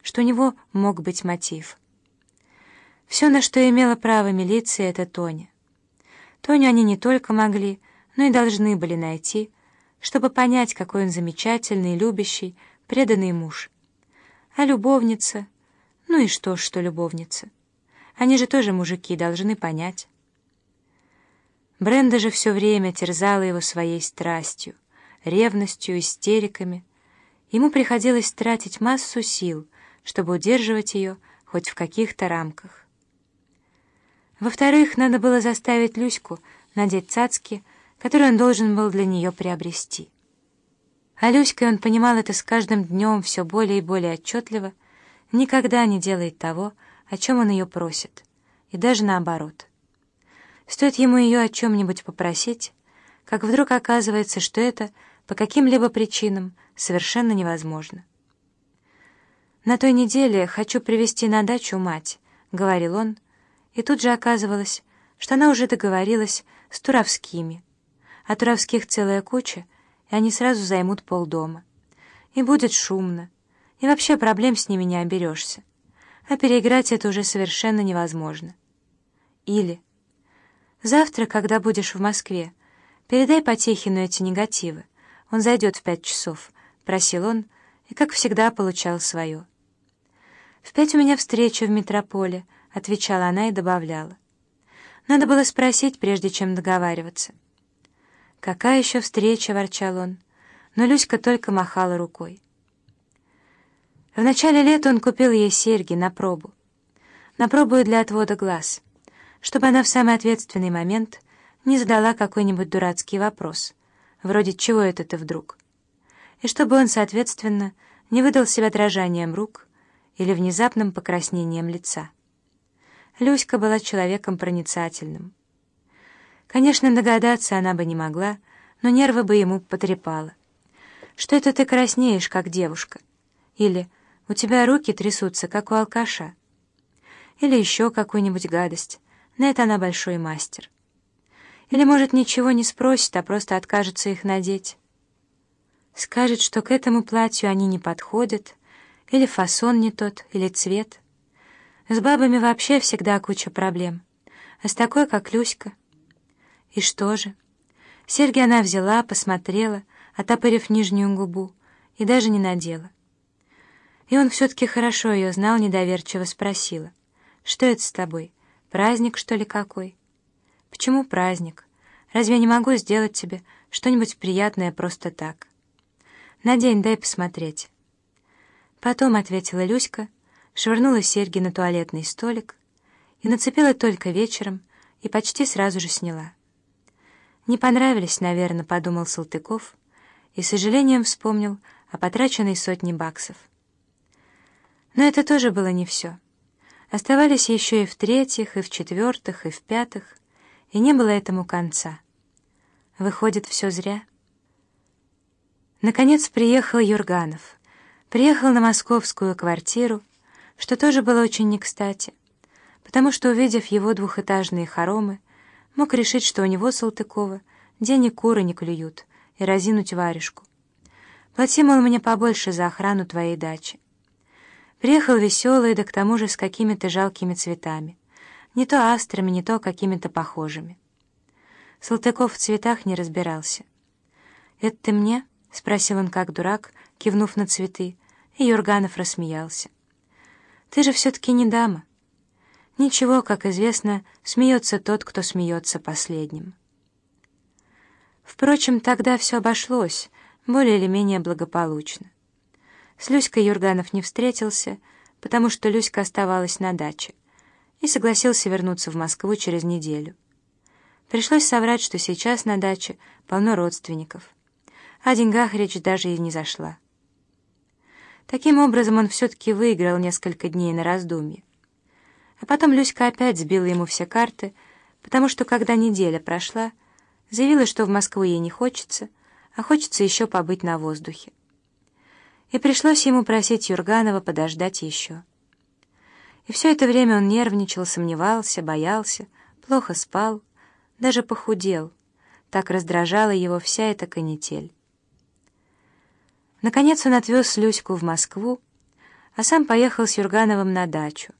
что у него мог быть мотив. Все, на что имела право милиция, — это Тоня. Тоню они не только могли, но и должны были найти, чтобы понять, какой он замечательный, любящий, преданный муж. А любовница? Ну и что любовница? Они же тоже мужики, должны понять. Бренда же все время терзала его своей страстью, ревностью, истериками. Ему приходилось тратить массу сил, чтобы удерживать ее хоть в каких-то рамках. Во-вторых, надо было заставить Люську надеть цацки, которые он должен был для нее приобрести. А Люська, он понимал это с каждым днем все более и более отчетливо, никогда не делает того, о чем он ее просит, и даже наоборот. Стоит ему ее о чем-нибудь попросить, как вдруг оказывается, что это по каким-либо причинам совершенно невозможно. «На той неделе хочу привезти на дачу мать», — говорил он, и тут же оказывалось, что она уже договорилась с Туровскими, а Туровских целая куча, и они сразу займут полдома. И будет шумно, и вообще проблем с ними не оберешься, а переиграть это уже совершенно невозможно. Или: «Завтра, когда будешь в Москве, передай Потехину эти негативы, он зайдет в 5 часов», — просил он, и, как всегда, получал свое. «В 5 у меня встреча в метрополе», — отвечала она и добавляла. Надо было спросить, прежде чем договариваться. «Какая еще встреча?» — ворчал он, но Люська только махала рукой. В начале лета он купил ей серьги на пробу и для отвода глаз, чтобы она в самый ответственный момент не задала какой-нибудь дурацкий вопрос, вроде «чего это ты вдруг?», и чтобы он, соответственно, не выдал себя дрожанием рук или внезапным покраснением лица. Люська была человеком проницательным. Конечно, догадаться она бы не могла, но нервы бы ему потрепала. «Что это ты краснеешь, как девушка?» Или «У тебя руки трясутся, как у алкаша?» Или еще какую-нибудь гадость. На это она большой мастер. Или, может, ничего не спросит, а просто откажется их надеть. Скажет, что к этому платью они не подходят, или фасон не тот, или цвет. С бабами вообще всегда куча проблем, а с такой, как Люська. И что же? Серьги она взяла, посмотрела, отопырив нижнюю губу, и даже не надела. И он все-таки хорошо ее знал, недоверчиво спросила: «Что это с тобой? Праздник, что ли, какой?» «Почему праздник? Разве я не могу сделать тебе что-нибудь приятное просто так?» «Надень, дай посмотреть». «Потом», — ответила Люська, швырнула серьги на туалетный столик и нацепила только вечером, и почти сразу же сняла. «Не понравились, наверное», — подумал Салтыков, и с сожалением вспомнил о потраченной 100 баксов. Но это тоже было не все. Оставались еще и в 3-х, и в 4-х, и в 5-х, и не было этому конца. Выходит, все зря. Наконец приехал Юрганов. Приехал на московскую квартиру, что тоже было очень не кстати, потому что, увидев его двухэтажные хоромы, мог решить, что у него, Салтыкова, денег куры не клюют, и разинуть варежку. «Плати, мол, мне побольше за охрану твоей дачи». Приехал веселый, да к тому же с какими-то жалкими цветами, не то астрами, не то какими-то похожими. Салтыков в цветах не разбирался. «Это ты мне?» — спросил он как дурак, кивнув на цветы, и Юрганов рассмеялся. «Ты же все-таки не дама». Ничего, как известно, смеется тот, кто смеется последним. Впрочем, тогда все обошлось, более или менее благополучно. С Люськой Юрганов не встретился, потому что Люська оставалась на даче, и согласился вернуться в Москву через неделю. Пришлось соврать, что сейчас на даче полно родственников. О деньгах речь даже и не зашла. Таким образом, он все-таки выиграл несколько дней на раздумье. А потом Люська опять сбила ему все карты, потому что, когда неделя прошла, заявила, что в Москву ей не хочется, а хочется еще побыть на воздухе. И пришлось ему просить Юрганова подождать еще. И все это время он нервничал, сомневался, боялся, плохо спал, даже похудел. Так раздражала его вся эта канитель. Наконец он отвез Люську в Москву, а сам поехал с Юргановым на дачу.